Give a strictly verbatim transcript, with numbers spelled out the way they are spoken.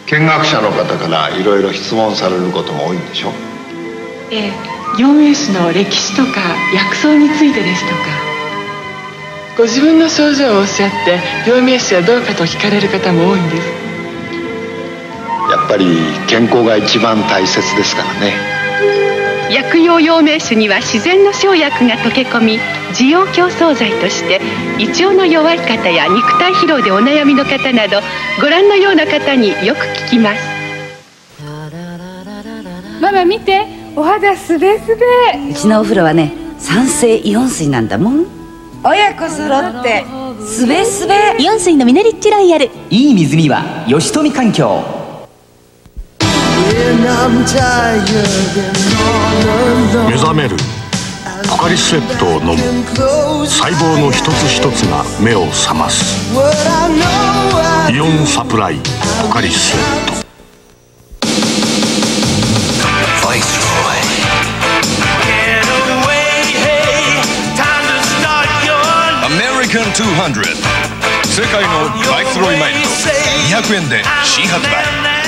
見学者の方からいろいろ質問されることも多いんでしょ？ ええ、陽明酒の歴史とか薬草についてですとか。ご自分の症状をおっしゃって陽明酒はどうかと聞かれる方も多いんです。 やっぱり健康が一番大切ですからね。 薬用陽明酒には自然の生薬が溶け込み、滋養強壮剤として胃腸の弱い方や肉体疲労でお悩みの方などご覧のような方によく効きます。 ママ見て、お肌すべすべ。 うちのお風呂はね、酸性イオン水なんだもん。親子揃ってすべすべ。 イオン水のミネリッチロイヤル。 いい水には吉富環境。 目覚めるポカリスエットを飲む。細胞の一つ一つが目を覚ます。イオンサプライポカリスエット。 にひゃく世界のバイスロイマイルドにひゃくえんで新発売。